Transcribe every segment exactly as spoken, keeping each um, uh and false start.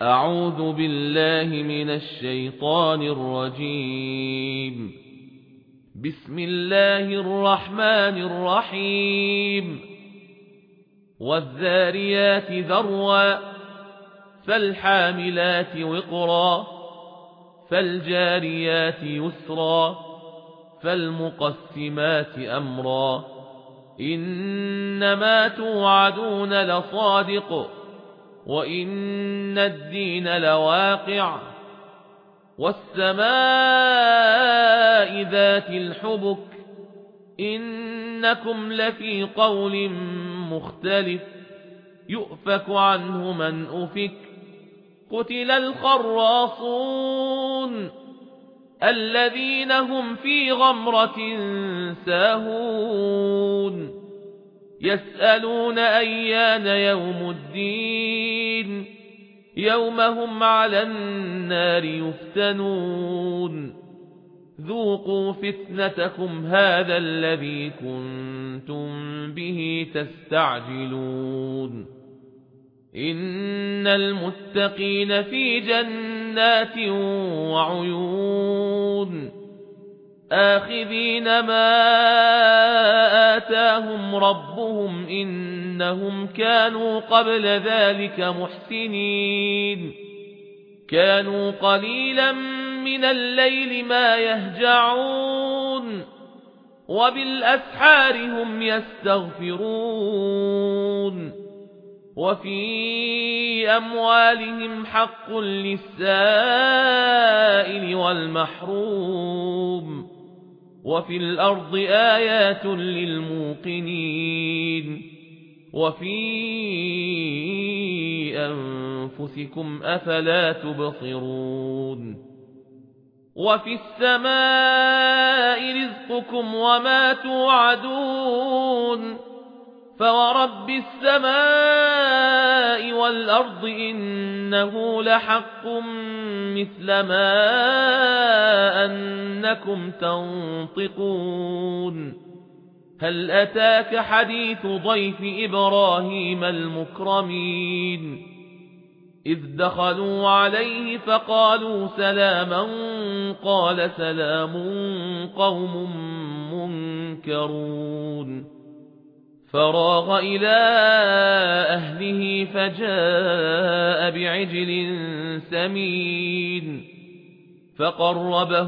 أعوذ بالله من الشيطان الرجيم. بسم الله الرحمن الرحيم. والذاريات ذروا فالحاملات وقرا فالجاريات يسرا فالمقسمات أمرا إنما توعدون لصادق وإن الدين لواقع والسماء ذات الحبك إنكم لفي قول مختلف يؤفك عنه من أفك قتل الخراصون الذين هم في غمرة ساهون يسألون أيان يوم الدين يوم هم على النار يفتنون ذوقوا فتنتكم هذا الذي كنتم به تستعجلون إن المتقين في جنات وعيون آخذين ما آتاهم ربهم إنهم كانوا قبل ذلك محسنين كانوا قليلا من الليل ما يهجعون وبالأسحار هم يستغفرون وفي أموالهم حق للسائل والمحروم وفي الأرض آيات للموقنين وفي أنفسكم أفلا تبصرون وفي السماء رزقكم وما توعدون فورب السماء والأرض إنه لحق مثل ما أنكم تنطقون هل أتاك حديث ضيف إبراهيم المكرمين إذ دخلوا عليه فقالوا سلاما قال سلام قوم منكرون فراغ إلى أهله فجاء بعجل سمين فقربه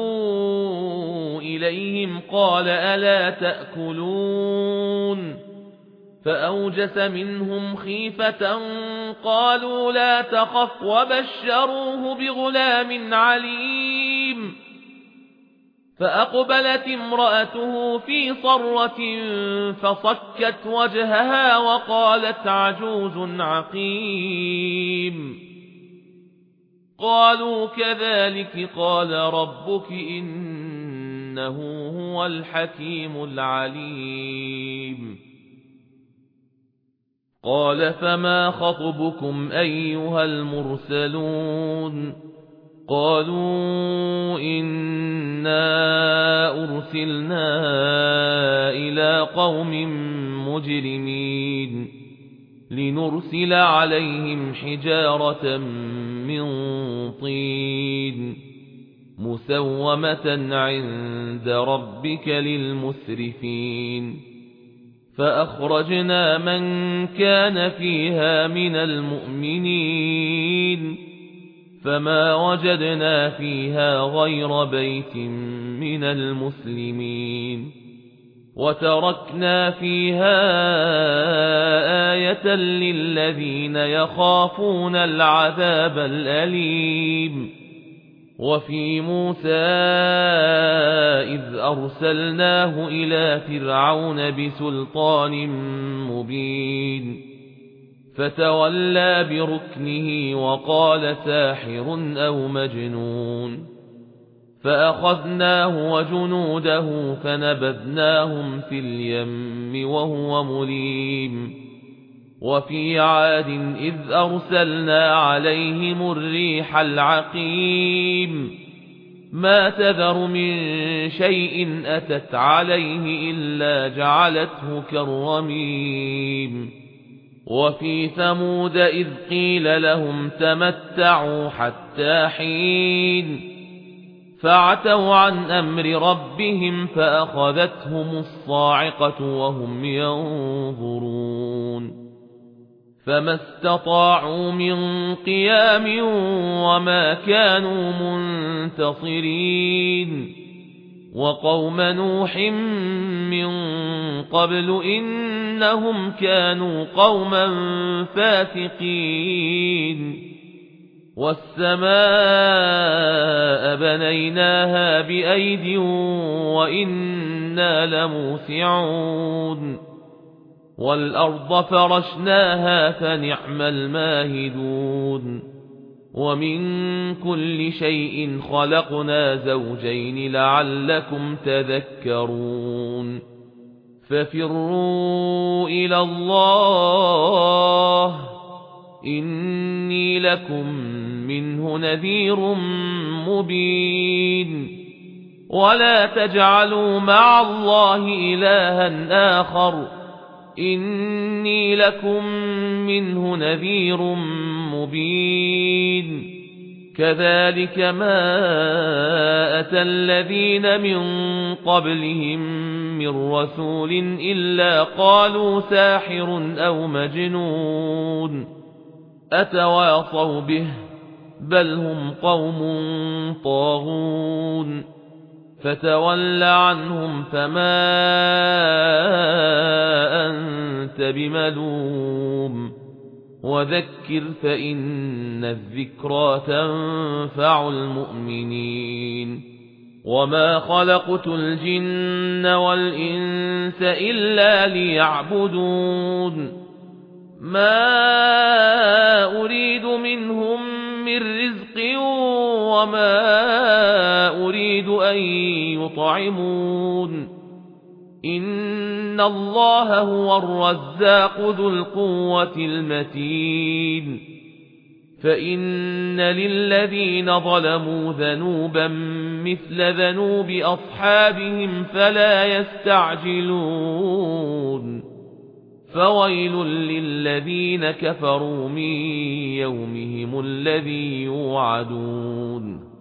إليهم قال ألا تأكلون فأوجس منهم خيفة قالوا لا تخف وبشروه بغلام عليم فأقبلت امرأته في صرة فصكت وجهها وقالت عجوز عقيم قالوا كذلك قال ربك إنه هو الحكيم العليم قال فما خطبكم أيها المرسلون قالوا إنا أرسلنا إلى قوم مجرمين لنرسل عليهم حجارة من طين مسومة عند ربك للمسرفين فأخرجنا من كان فيها من المؤمنين فما وجدنا فيها غير بيت من المسلمين وتركنا فيها آية للذين يخافون العذاب الأليم وفي موسى إذ أرسلناه إلى فرعون بسلطان مبين فتولى بركنه وقال ساحر أو مجنون فأخذناه وجنوده فنبذناهم في اليم وهو مليم وفي عاد إذ أرسلنا عليهم الريح العقيم ما تذر من شيء أتت عليه إلا جعلته كالرميم وفي ثمود إذ قيل لهم تمتعوا حتى حين فعتوا عن أمر ربهم فأخذتهم الصاعقة وهم ينظرون فما استطاعوا من قيام وما كانوا منتصرين وقوم نوح من قبل إنهم كانوا قوما فاسقين والسماء بنيناها بأيد وإنا لموسعون والأرض فرشناها فنعم الماهدون ومن كل شيء خلقنا زوجين لعلكم تذكرون ففروا إلى الله إني لكم منه نذير مبين ولا تجعلوا مع الله إلها آخر إني لكم منه نذير مبين كذلك ما أتى الذين من قبلهم من رسول إلا قالوا ساحر أو مجنون أتواصوا به بل هم قوم طاغون فتول عنهم فما أنت بملوم وذكر فإن الذكرى تنفع المؤمنين وما خلقت الجن والإنس إلا ليعبدون ما أريد منهم من رزق وما أريد أن يطعمون إن الله هو الرزاق ذو القوة المتين فإن للذين ظلموا ذنوبا مثل ذنوب أصحابهم فلا يستعجلون فويل للذين كفروا من يومهم الذي يوعدون